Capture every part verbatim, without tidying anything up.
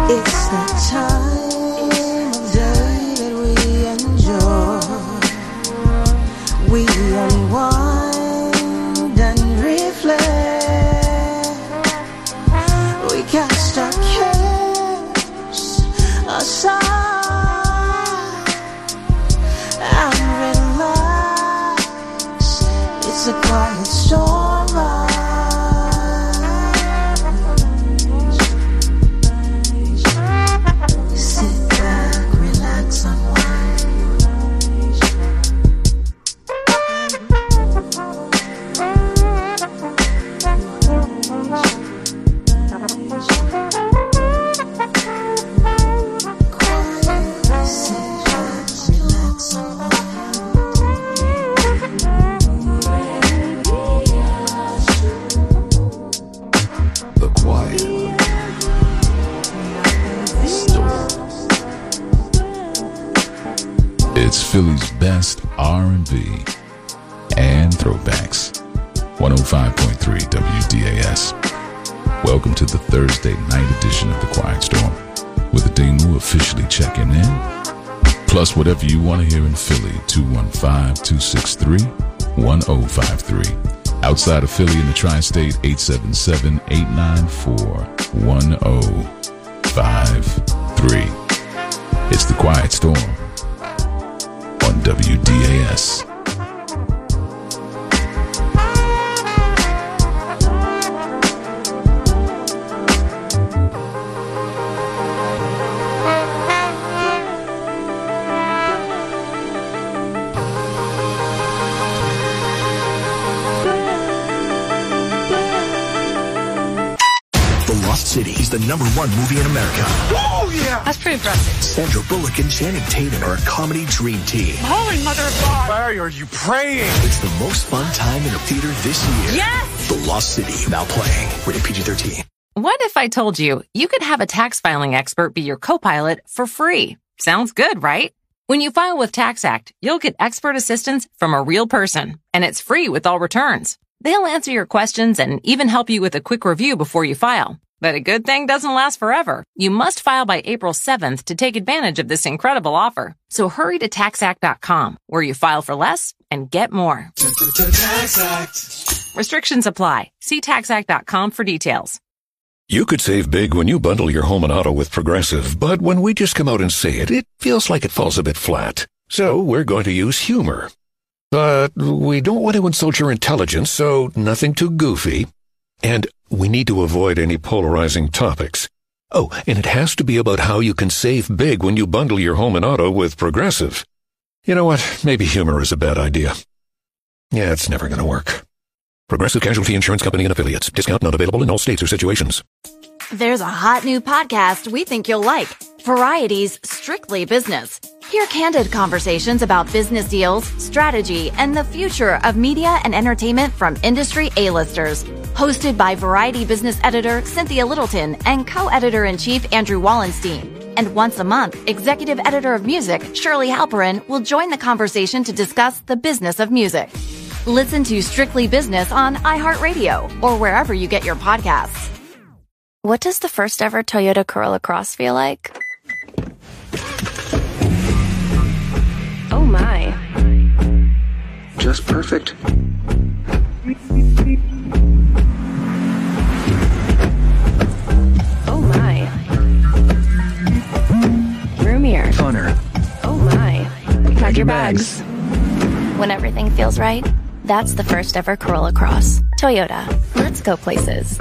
It's the time of day that we enjoy. We unwind and reflect. We cast our cares aside and relax. It's a quiet storm ride. It's Philly's best R and B and throwbacks. one oh five point three W D A S. Welcome to the Thursday night edition of The Quiet Storm, with Ademu officially checking in. Plus, whatever you want to hear in Philly, two one five, two six three, one oh five three. Outside of Philly in the tri-state, eight seven seven, eight nine four, one oh five three. It's The Quiet Storm on W D A S. City is the number one movie in America. Oh, yeah! That's pretty impressive. Sandra Bullock and Channing Tatum are a comedy dream team. Holy mother of God! Larry, are you praying? It's the most fun time in a theater this year. Yes! The Lost City, now playing. Rated P G thirteen. What if I told you you could have a tax filing expert be your co-pilot for free? Sounds good, right? When you file with TaxAct, you'll get expert assistance from a real person, and it's free with all returns. They'll answer your questions and even help you with a quick review before you file. But a good thing doesn't last forever. You must file by April seventh to take advantage of this incredible offer. So hurry to tax act dot com, where you file for less and get more. TaxAct. Restrictions apply. See tax act dot com for details. You could save big when you bundle your home and auto with Progressive, but when we just come out and say it, it feels like it falls a bit flat. So we're going to use humor. But we don't want to insult your intelligence, so nothing too goofy. And we need to avoid any polarizing topics. Oh, and it has to be about how you can save big when you bundle your home and auto with Progressive. You know what? Maybe humor is a bad idea. Yeah, it's never going to work. Progressive Casualty Insurance Company and Affiliates. Discount not available in all states or situations. There's a hot new podcast we think you'll like. Variety's Strictly Business. Hear candid conversations about business deals, strategy, and the future of media and entertainment from industry A-listers. Hosted by Variety business editor Cynthia Littleton and co-editor-in-chief Andrew Wallenstein. And once a month, executive editor of music Shirley Halperin will join the conversation to discuss the business of music. Listen to Strictly Business on iHeartRadio or wherever you get your podcasts. What does the first ever Toyota Corolla Cross feel like? Oh my. Just perfect. Oh my. Roomier. Funner. Oh my. Pack your bags. When everything feels right, that's the first ever Corolla Cross. Toyota. Let's go places.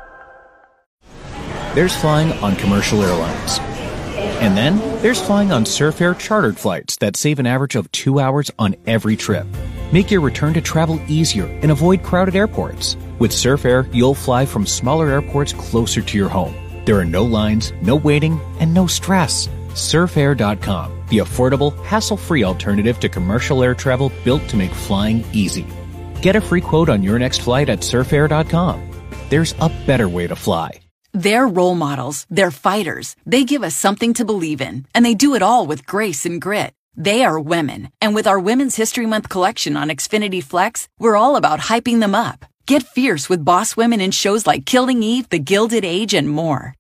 There's flying on commercial airlines. And then there's flying on Surf Air chartered flights that save an average of two hours on every trip. Make your return to travel easier and avoid crowded airports. With Surf Air, you'll fly from smaller airports closer to your home. There are no lines, no waiting, and no stress. surf air dot com, the affordable, hassle-free alternative to commercial air travel built to make flying easy. Get a free quote on your next flight at surf air dot com. There's a better way to fly. They're role models. They're fighters. They give us something to believe in, and they do it all with grace and grit. They are women, and with our Women's History Month collection on Xfinity Flex, we're all about hyping them up. Get fierce with boss women in shows like Killing Eve, The Gilded Age, and more.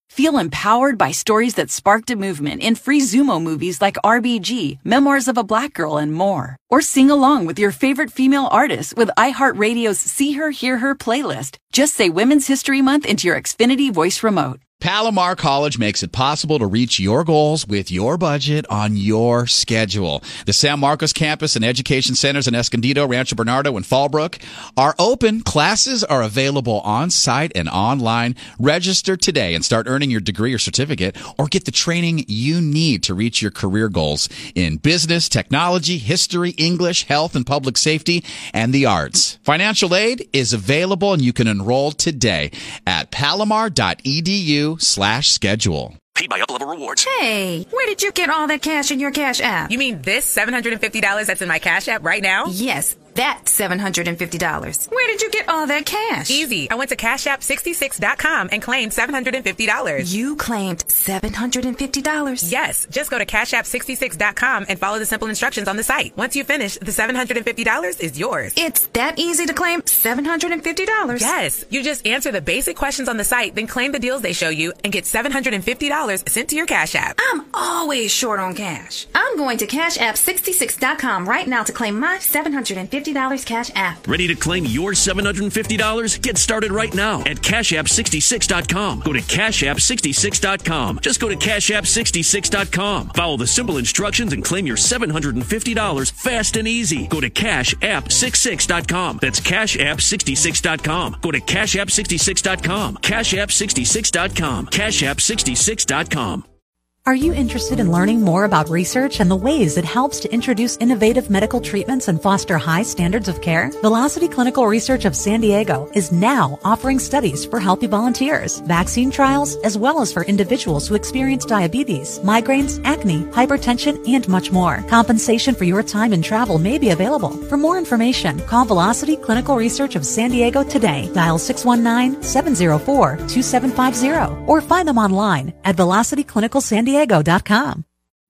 Feel empowered by stories that sparked a movement in free Zumo movies like R B G, Memoirs of a Black Girl, and more. Or sing along with your favorite female artists with iHeartRadio's See Her, Hear Her playlist. Just say Women's History Month into your Xfinity voice remote. Palomar College makes it possible to reach your goals with your budget on your schedule. The San Marcos campus and education centers in Escondido, Rancho Bernardo, and Fallbrook are open. Classes are available on-site and online. Register today and start earning your degree or certificate, or get the training you need to reach your career goals in business, technology, history, English, health and public safety, and the arts. Financial aid is available, and you can enroll today at palomar dot e d u slash schedule. Paid by Up-Level Rewards. Hey, where did you get all that cash in your Cash App? You mean this seven hundred fifty dollars that's in my Cash App right now? Yes, that seven hundred fifty dollars. Where did you get all that cash? Easy. I went to cash app sixty-six dot com and claimed seven hundred fifty dollars. You claimed seven hundred fifty dollars? Yes. Just go to cash app sixty-six dot com and follow the simple instructions on the site. Once you finish, the seven hundred fifty dollars is yours. It's that easy to claim seven hundred fifty dollars? Yes. You just answer the basic questions on the site, then claim the deals they show you and get seven hundred fifty dollars sent to your Cash App. I'm always short on cash. I'm going to cash app sixty-six dot com right now to claim my seven hundred fifty dollars Cash App. Ready to claim your seven hundred fifty dollars? Get started right now at cash app sixty-six dot com. Go to cash app sixty-six dot com. Just go to cash app sixty-six dot com. Follow the simple instructions and claim your seven hundred fifty dollars fast and easy. Go to cash app sixty-six dot com. That's cash app sixty-six dot com. Go to cash app sixty-six dot com. cash app sixty-six dot com. cash app sixty-six dot com. Are you interested in learning more about research and the ways it helps to introduce innovative medical treatments and foster high standards of care? Velocity Clinical Research of San Diego is now offering studies for healthy volunteers, vaccine trials, as well as for individuals who experience diabetes, migraines, acne, hypertension, and much more. Compensation for your time and travel may be available. For more information, call Velocity Clinical Research of San Diego today. Dial six one nine, seven zero four, two seven five zero or find them online at velocity clinical san diego dot com.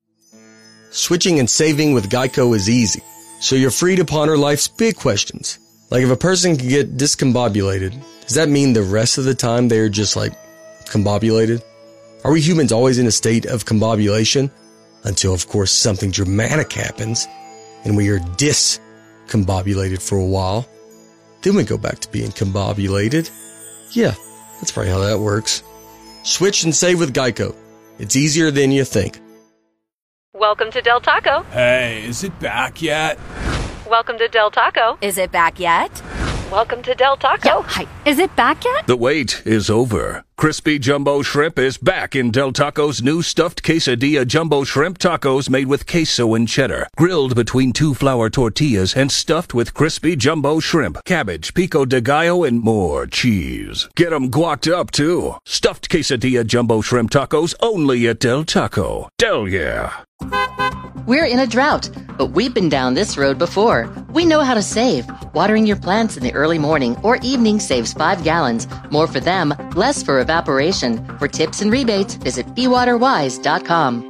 Switching and saving with Geico is easy, so you're free to ponder life's big questions. Like, if a person can get discombobulated, does that mean the rest of the time they're just like combobulated? Are we humans always in a state of combobulation? Until, of course, something dramatic happens and we are discombobulated for a while. Then we go back to being combobulated. Yeah, that's probably how that works. Switch and save with Geico. It's easier than you think. Welcome to Del Taco. Hey, is it back yet? Welcome to Del Taco. Is it back yet? Welcome to Del Taco. Yo, hi. Is it back yet? The wait is over. Crispy Jumbo Shrimp is back in Del Taco's new stuffed quesadilla jumbo shrimp tacos made with queso and cheddar, grilled between two flour tortillas and stuffed with crispy jumbo shrimp, cabbage, pico de gallo, and more cheese. Get 'em guacced up, too. Stuffed quesadilla jumbo shrimp tacos only at Del Taco. Del yeah. We're in a drought, but we've been down this road before. We know how to save. Watering your plants in the early morning or evening saves five gallons. More for them, less for evaporation. For tips and rebates, visit be water wise dot com.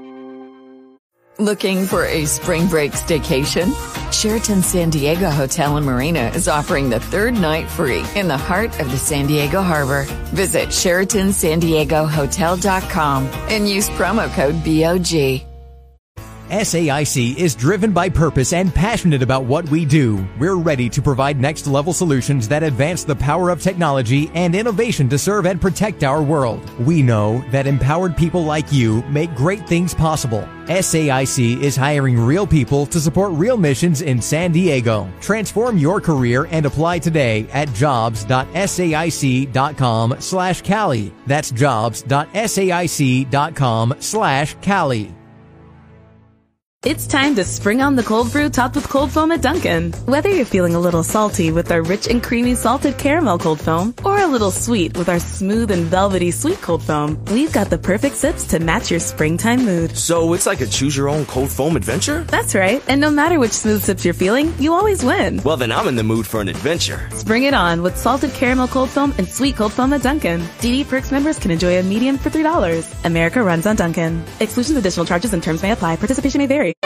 Looking for a spring break staycation? Sheraton San Diego Hotel and Marina is offering the third night free in the heart of the San Diego Harbor. Visit Sheraton San Diego Hotel dot com and use promo code B O G. S A I C is driven by purpose and passionate about what we do. We're ready to provide next-level solutions that advance the power of technology and innovation to serve and protect our world. We know that empowered people like you make great things possible. S A I C is hiring real people to support real missions in San Diego. Transform your career and apply today at jobs dot saic dot com slash Cali. That's jobs dot saic dot com slash Cali. It's time to spring on the cold brew topped with cold foam at Dunkin'. Whether you're feeling a little salty with our rich and creamy salted caramel cold foam or a little sweet with our smooth and velvety sweet cold foam, we've got the perfect sips to match your springtime mood. So it's like a choose-your-own cold foam adventure? That's right. And no matter which smooth sips you're feeling, you always win. Well, then I'm in the mood for an adventure. Spring it on with salted caramel cold foam and sweet cold foam at Dunkin'. D D Perks members can enjoy a medium for three dollars. America runs on Dunkin'. Exclusions, additional charges, and terms may apply. Participation may vary.